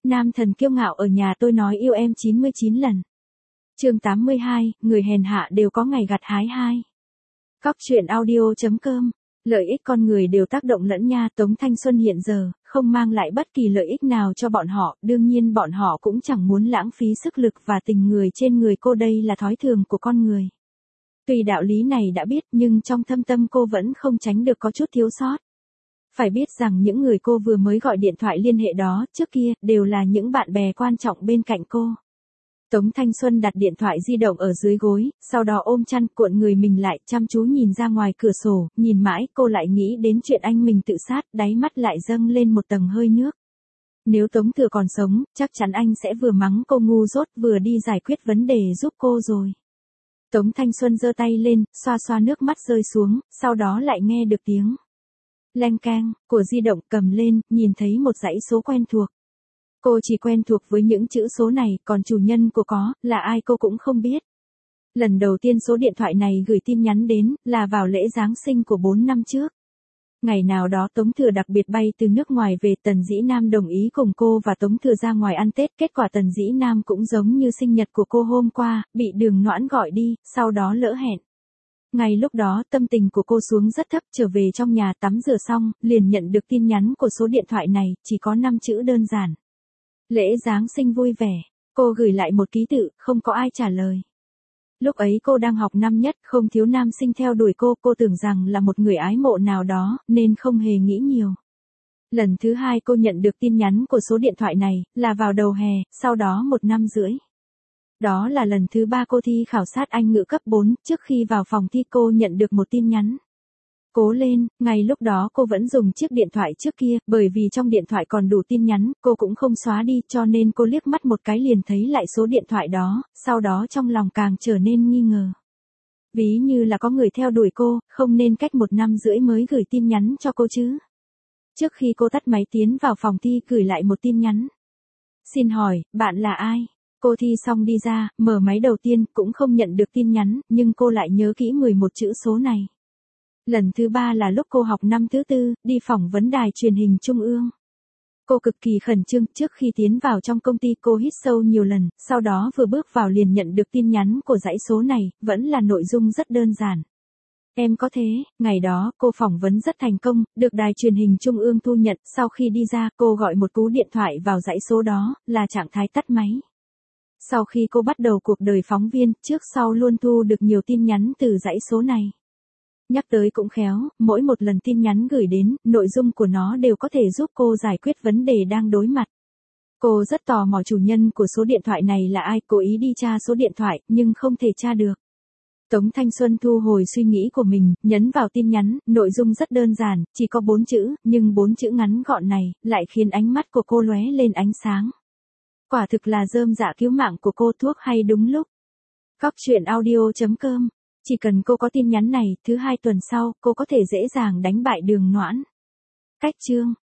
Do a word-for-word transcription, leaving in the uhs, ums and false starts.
Nam thần kiêu ngạo ở nhà tôi nói yêu em chín mươi chín lần. Chương tám mươi hai, người hèn hạ đều có ngày gặt hái hai. Cóc truyện audio chấm com. Lợi ích con người đều tác động lẫn nha. Tống Thanh Xuân hiện giờ không mang lại bất kỳ lợi ích nào cho bọn họ, đương nhiên bọn họ cũng chẳng muốn lãng phí sức lực và tình người trên người cô, đây là thói thường của con người. Tuy đạo lý này đã biết nhưng trong thâm tâm cô vẫn không tránh được có chút thiếu sót. Phải biết rằng những người cô vừa mới gọi điện thoại liên hệ đó trước kia đều là những bạn bè quan trọng bên cạnh cô. Tống Thanh Xuân đặt điện thoại di động ở dưới gối, sau đó ôm chăn cuộn người mình lại chăm chú nhìn ra ngoài cửa sổ, nhìn mãi cô lại nghĩ đến chuyện anh mình tự sát, đáy mắt lại dâng lên một tầng hơi nước. Nếu Tống Thừa còn sống, chắc chắn anh sẽ vừa mắng cô ngu dốt vừa đi giải quyết vấn đề giúp cô rồi. Tống Thanh Xuân giơ tay lên, xoa xoa nước mắt rơi xuống, sau đó lại nghe được tiếng leng keng của di động, cầm lên, nhìn thấy một dãy số quen thuộc. Cô chỉ quen thuộc với những chữ số này, còn chủ nhân của có, là ai cô cũng không biết. Lần đầu tiên số điện thoại này gửi tin nhắn đến, là vào lễ Giáng sinh của bốn năm trước. Ngày nào đó Tống Thừa đặc biệt bay từ nước ngoài về, Tần Dĩ Nam đồng ý cùng cô và Tống Thừa ra ngoài ăn Tết, kết quả Tần Dĩ Nam cũng giống như sinh nhật của cô hôm qua, bị Đường Noãn gọi đi, sau đó lỡ hẹn. Ngay lúc đó tâm tình của cô xuống rất thấp, trở về trong nhà tắm rửa xong, liền nhận được tin nhắn của số điện thoại này, chỉ có năm chữ đơn giản. Lễ Giáng sinh vui vẻ. Cô gửi lại một ký tự, không có ai trả lời. Lúc ấy cô đang học năm nhất, không thiếu nam sinh theo đuổi cô, cô tưởng rằng là một người ái mộ nào đó, nên không hề nghĩ nhiều. Lần thứ hai cô nhận được tin nhắn của số điện thoại này, là vào đầu hè, sau đó một năm rưỡi. Đó là lần thứ ba cô thi khảo sát Anh ngữ cấp bốn, trước khi vào phòng thi cô nhận được một tin nhắn. Cố lên, ngay lúc đó cô vẫn dùng chiếc điện thoại trước kia, bởi vì trong điện thoại còn đủ tin nhắn, cô cũng không xóa đi, cho nên cô liếc mắt một cái liền thấy lại số điện thoại đó, sau đó trong lòng càng trở nên nghi ngờ. Ví như là có người theo đuổi cô, không nên cách một năm rưỡi mới gửi tin nhắn cho cô chứ. Trước khi cô tắt máy tiến vào phòng thi gửi lại một tin nhắn. Xin hỏi, bạn là ai? Cô thi xong đi ra, mở máy đầu tiên, cũng không nhận được tin nhắn, nhưng cô lại nhớ kỹ mười một chữ số này. Lần thứ ba là lúc cô học năm thứ tư, đi phỏng vấn đài truyền hình trung ương. Cô cực kỳ khẩn trương, trước khi tiến vào trong công ty cô hít sâu nhiều lần, sau đó vừa bước vào liền nhận được tin nhắn của dãy số này, vẫn là nội dung rất đơn giản. Em có thế, ngày đó cô phỏng vấn rất thành công, được đài truyền hình trung ương thu nhận, sau khi đi ra cô gọi một cú điện thoại vào dãy số đó, là trạng thái tắt máy. Sau khi cô bắt đầu cuộc đời phóng viên, trước sau luôn thu được nhiều tin nhắn từ dãy số này. Nhắc tới cũng khéo, mỗi một lần tin nhắn gửi đến, nội dung của nó đều có thể giúp cô giải quyết vấn đề đang đối mặt. Cô rất tò mò chủ nhân của số điện thoại này là ai, cố ý đi tra số điện thoại, nhưng không thể tra được. Tống Thanh Xuân thu hồi suy nghĩ của mình, nhấn vào tin nhắn, nội dung rất đơn giản, chỉ có bốn chữ, nhưng bốn chữ ngắn gọn này, lại khiến ánh mắt của cô lóe lên ánh sáng. Quả thực là rơm rạ cứu mạng của cô, thuốc hay đúng lúc. Cóc truyện audio chấm com. Chỉ cần cô có tin nhắn này, thứ hai tuần sau, cô có thể dễ dàng đánh bại Đường Noãn. Cách chương.